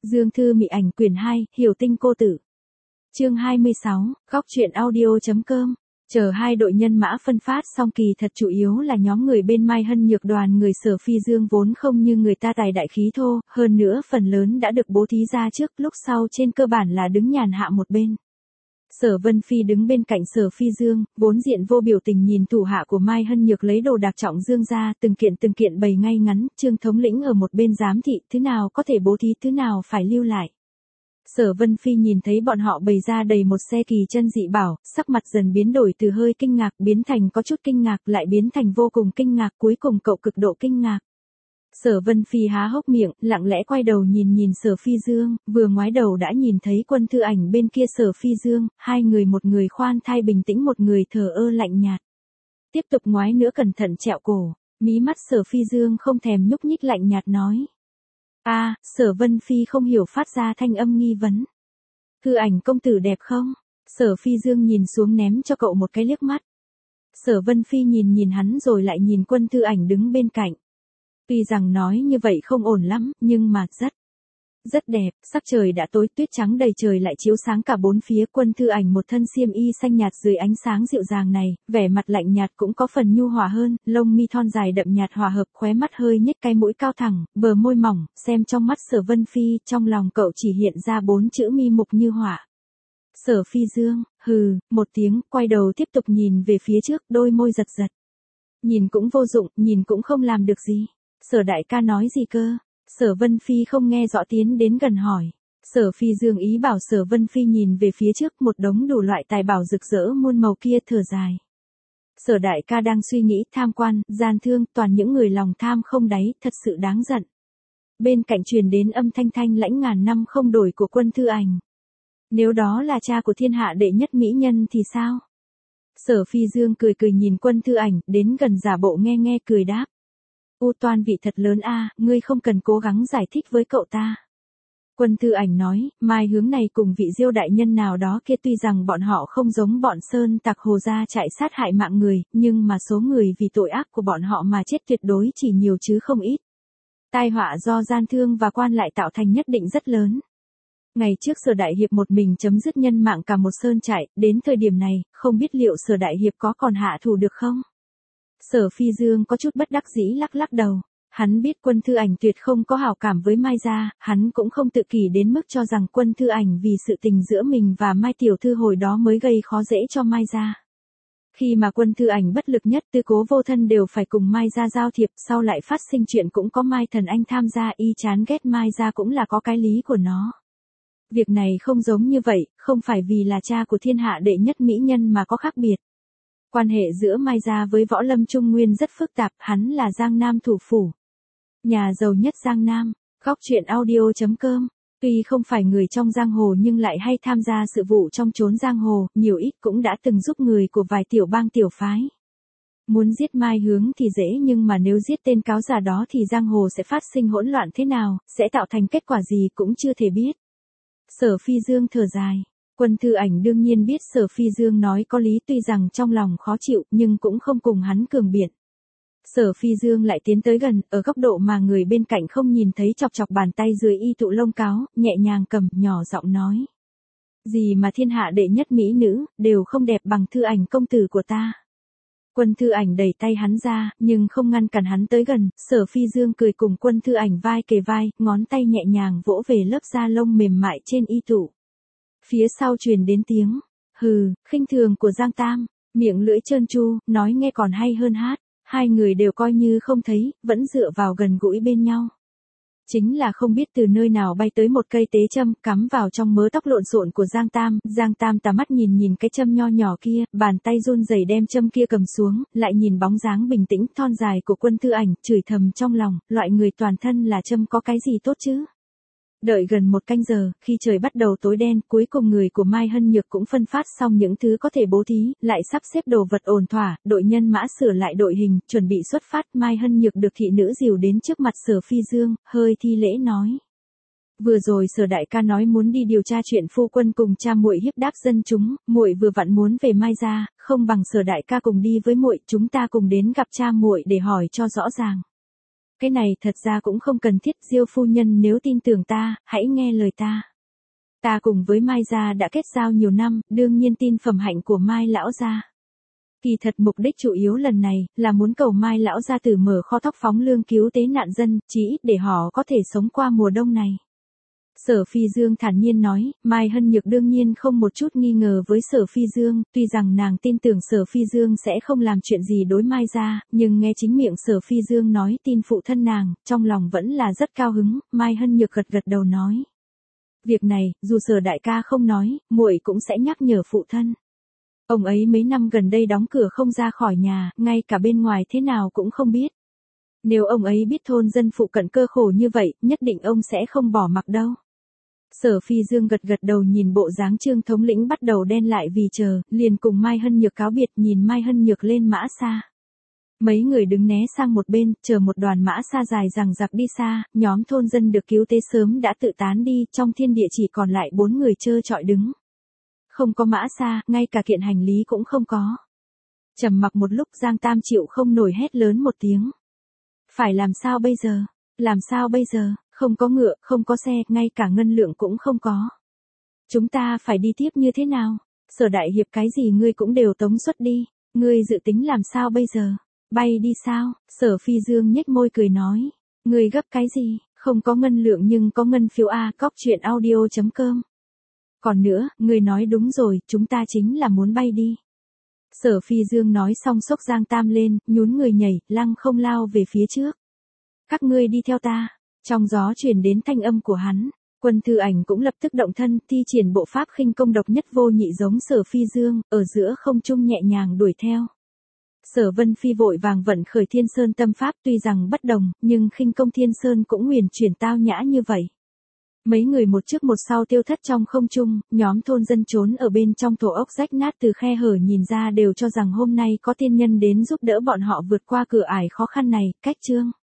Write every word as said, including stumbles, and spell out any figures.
Dương Thư Mị Ảnh quyển hai, Hiểu Tinh Cô Tử. Chương hai mươi sáu, góc truyện audio.com. Chờ hai đội nhân mã phân phát xong kỳ thật chủ yếu là nhóm người bên Mai Hân Nhược đoàn người Sở Phi Dương vốn không như người ta tài đại khí thô, hơn nữa phần lớn đã được bố thí ra trước, lúc sau trên cơ bản là đứng nhàn hạ một bên. Sở Vân Phi đứng bên cạnh Sở Phi Dương, vốn diện vô biểu tình nhìn thủ hạ của Mai Hân Nhược lấy đồ đạc trọng dương ra, từng kiện từng kiện bày ngay ngắn, Trương thống lĩnh ở một bên giám thị, thứ nào có thể bố thí thứ nào phải lưu lại. Sở Vân Phi nhìn thấy bọn họ bày ra đầy một xe kỳ chân dị bảo, sắc mặt dần biến đổi từ hơi kinh ngạc biến thành có chút kinh ngạc lại biến thành vô cùng kinh ngạc, cuối cùng cậu cực độ kinh ngạc. Sở Vân Phi há hốc miệng, lặng lẽ quay đầu nhìn nhìn Sở Phi Dương, vừa ngoái đầu đã nhìn thấy Quân Thư Ảnh bên kia Sở Phi Dương, hai người một người khoan thai bình tĩnh một người thờ ơ lạnh nhạt. Tiếp tục ngoái nữa cẩn thận trẹo cổ, mí mắt Sở Phi Dương không thèm nhúc nhích lạnh nhạt nói. A, à, Sở Vân Phi không hiểu phát ra thanh âm nghi vấn. Thư Ảnh công tử đẹp không? Sở Phi Dương nhìn xuống ném cho cậu một cái liếc mắt. Sở Vân Phi nhìn nhìn hắn rồi lại nhìn Quân Thư Ảnh đứng bên cạnh. Tuy rằng nói như vậy không ổn lắm, nhưng mà rất, rất đẹp, sắc trời đã tối tuyết trắng đầy trời lại chiếu sáng cả bốn phía. Quân Thư Ảnh một thân xiêm y xanh nhạt dưới ánh sáng dịu dàng này, vẻ mặt lạnh nhạt cũng có phần nhu hòa hơn, lông mi thon dài đậm nhạt hòa hợp, khóe mắt hơi nhếch, cái mũi cao thẳng, bờ môi mỏng, xem trong mắt Sở Vân Phi, trong lòng cậu chỉ hiện ra bốn chữ mi mục như họa. Sở Phi Dương, hừ, một tiếng, quay đầu tiếp tục nhìn về phía trước, đôi môi giật giật. Nhìn cũng vô dụng, nhìn cũng không làm được gì. Sở đại ca nói gì cơ? Sở Vân Phi không nghe rõ tiến đến gần hỏi. Sở Phi Dương ý bảo Sở Vân Phi nhìn về phía trước, một đống đủ loại tài bảo rực rỡ muôn màu kia, thở dài. Sở đại ca đang suy nghĩ, tham quan, gian thương, toàn những người lòng tham không đáy, thật sự đáng giận. Bên cạnh truyền đến âm thanh thanh lãnh ngàn năm không đổi của Quân Thư Ảnh. Nếu đó là cha của thiên hạ đệ nhất mỹ nhân thì sao? Sở Phi Dương cười cười nhìn Quân Thư Ảnh, đến gần giả bộ nghe nghe cười đáp. U toan vị thật lớn a, ngươi không cần cố gắng giải thích với cậu ta. Quân Thư Ảnh nói, Mai hướng này cùng vị Diêu đại nhân nào đó kia tuy rằng bọn họ không giống bọn Sơn Tặc Hồ gia chạy sát hại mạng người, nhưng mà số người vì tội ác của bọn họ mà chết tuyệt đối chỉ nhiều chứ không ít. Tai họa do gian thương và quan lại tạo thành nhất định rất lớn. Ngày trước Sở Đại Hiệp một mình chấm dứt nhân mạng cả một sơn trại, đến thời điểm này, không biết liệu Sở Đại Hiệp có còn hạ thủ được không? Sở Phi Dương có chút bất đắc dĩ lắc lắc đầu, hắn biết Quân Thư Ảnh tuyệt không có hảo cảm với Mai gia, hắn cũng không tự kỷ đến mức cho rằng Quân Thư Ảnh vì sự tình giữa mình và Mai tiểu thư hồi đó mới gây khó dễ cho Mai gia. Khi mà Quân Thư Ảnh bất lực nhất, Tư Cố Vô Thân đều phải cùng Mai gia giao thiệp, sau lại phát sinh chuyện cũng có Mai Thần Anh tham gia, y chán ghét Mai gia cũng là có cái lý của nó. Việc này không giống như vậy, không phải vì là cha của thiên hạ đệ nhất mỹ nhân mà có khác biệt. Quan hệ giữa Mai gia với Võ Lâm Trung Nguyên rất phức tạp, hắn là Giang Nam thủ phủ. Nhà giàu nhất Giang Nam, góc truyện audio.com. Tuy không phải người trong giang hồ nhưng lại hay tham gia sự vụ trong chốn giang hồ, nhiều ít cũng đã từng giúp người của vài tiểu bang tiểu phái. Muốn giết Mai Hướng thì dễ nhưng mà nếu giết tên cáo già đó thì giang hồ sẽ phát sinh hỗn loạn thế nào, sẽ tạo thành kết quả gì cũng chưa thể biết. Sở Phi Dương thở dài. Quân Thư Ảnh đương nhiên biết Sở Phi Dương nói có lý, tuy rằng trong lòng khó chịu nhưng cũng không cùng hắn cường biện. Sở Phi Dương lại tiến tới gần, ở góc độ mà người bên cạnh không nhìn thấy, chọc chọc bàn tay dưới y tụ lông cáo, nhẹ nhàng cầm, nhỏ giọng nói. Gì mà thiên hạ đệ nhất mỹ nữ, đều không đẹp bằng Thư Ảnh công tử của ta. Quân Thư Ảnh đẩy tay hắn ra, nhưng không ngăn cản hắn tới gần, Sở Phi Dương cười cùng Quân Thư Ảnh vai kề vai, ngón tay nhẹ nhàng vỗ về lớp da lông mềm mại trên y tụ. Phía sau truyền đến tiếng, hừ, khinh thường của Giang Tam, miệng lưỡi trơn tru, nói nghe còn hay hơn hát, hai người đều coi như không thấy, vẫn dựa vào gần gũi bên nhau. Chính là không biết từ nơi nào bay tới một cây tế châm, cắm vào trong mớ tóc lộn xộn của Giang Tam, Giang Tam tà mắt nhìn nhìn cái châm nho nhỏ kia, bàn tay run rẩy đem châm kia cầm xuống, lại nhìn bóng dáng bình tĩnh thon dài của Quân Thư Ảnh, chửi thầm trong lòng, loại người toàn thân là châm có cái gì tốt chứ? Đợi gần một canh giờ, khi trời bắt đầu tối đen, cuối cùng người của Mai Hân Nhược cũng phân phát xong những thứ có thể bố thí, lại sắp xếp đồ vật ổn thỏa, đội nhân mã sửa lại đội hình, chuẩn bị xuất phát. Mai Hân Nhược được thị nữ dìu đến trước mặt Sở Phi Dương, hơi thi lễ nói. Vừa rồi Sở đại ca nói muốn đi điều tra chuyện phu quân cùng cha muội hiếp đáp dân chúng, muội vừa vặn muốn về Mai gia, không bằng Sở đại ca cùng đi với muội, chúng ta cùng đến gặp cha muội để hỏi cho rõ ràng. Cái này thật ra cũng không cần thiết, Diêu phu nhân nếu tin tưởng ta, hãy nghe lời ta. Ta cùng với Mai gia đã kết giao nhiều năm, đương nhiên tin phẩm hạnh của Mai lão gia. Kỳ thật mục đích chủ yếu lần này, là muốn cầu Mai lão gia tử mở kho thóc phóng lương cứu tế nạn dân, chỉ ít để họ có thể sống qua mùa đông này. Sở Phi Dương thản nhiên nói, Mai Hân Nhược đương nhiên không một chút nghi ngờ với Sở Phi Dương, tuy rằng nàng tin tưởng Sở Phi Dương sẽ không làm chuyện gì đối Mai gia, nhưng nghe chính miệng Sở Phi Dương nói tin phụ thân nàng, trong lòng vẫn là rất cao hứng. Mai Hân Nhược gật gật đầu nói. Việc này, dù Sở đại ca không nói, muội cũng sẽ nhắc nhở phụ thân. Ông ấy mấy năm gần đây đóng cửa không ra khỏi nhà, ngay cả bên ngoài thế nào cũng không biết. Nếu ông ấy biết thôn dân phụ cận cơ khổ như vậy, nhất định ông sẽ không bỏ mặc đâu. Sở Phi Dương gật gật đầu nhìn bộ dáng Trương thống lĩnh bắt đầu đen lại vì chờ, liền cùng Mai Hân Nhược cáo biệt nhìn Mai Hân Nhược lên mã xa. Mấy người đứng né sang một bên, chờ một đoàn mã xa dài rằng giặc đi xa, nhóm thôn dân được cứu tế sớm đã tự tán đi, trong thiên địa chỉ còn lại bốn người trơ trọi đứng. Không có mã xa, ngay cả kiện hành lý cũng không có. Trầm mặc một lúc Giang Tam chịu không nổi hét lớn một tiếng. Phải làm sao bây giờ? Làm sao bây giờ? Không có ngựa, không có xe, ngay cả ngân lượng cũng không có. Chúng ta phải đi tiếp như thế nào? Sở đại hiệp cái gì ngươi cũng đều tống xuất đi. Ngươi dự tính làm sao bây giờ? Bay đi sao? Sở Phi Dương nhếch môi cười nói. Ngươi gấp cái gì? Không có ngân lượng nhưng có ngân phiếu A. Cóc truyện audio chấm com. Còn nữa, ngươi nói đúng rồi, chúng ta chính là muốn bay đi. Sở Phi Dương nói xong xốc Giang Tam lên, nhún người nhảy, lăng không lao về phía trước. Các ngươi đi theo ta. Trong gió truyền đến thanh âm của hắn, Quân Thư Ảnh cũng lập tức động thân, thi triển bộ pháp khinh công độc nhất vô nhị giống Sở Phi Dương, ở giữa không trung nhẹ nhàng đuổi theo. Sở Vân Phi vội vàng vận khởi Thiên Sơn tâm pháp, tuy rằng bất đồng, nhưng khinh công Thiên Sơn cũng huyền chuyển tao nhã như vậy. Mấy người một trước một sau tiêu thất trong không trung, nhóm thôn dân trốn ở bên trong thổ ốc rách nát từ khe hở nhìn ra đều cho rằng hôm nay có tiên nhân đến giúp đỡ bọn họ vượt qua cửa ải khó khăn này. Cách chương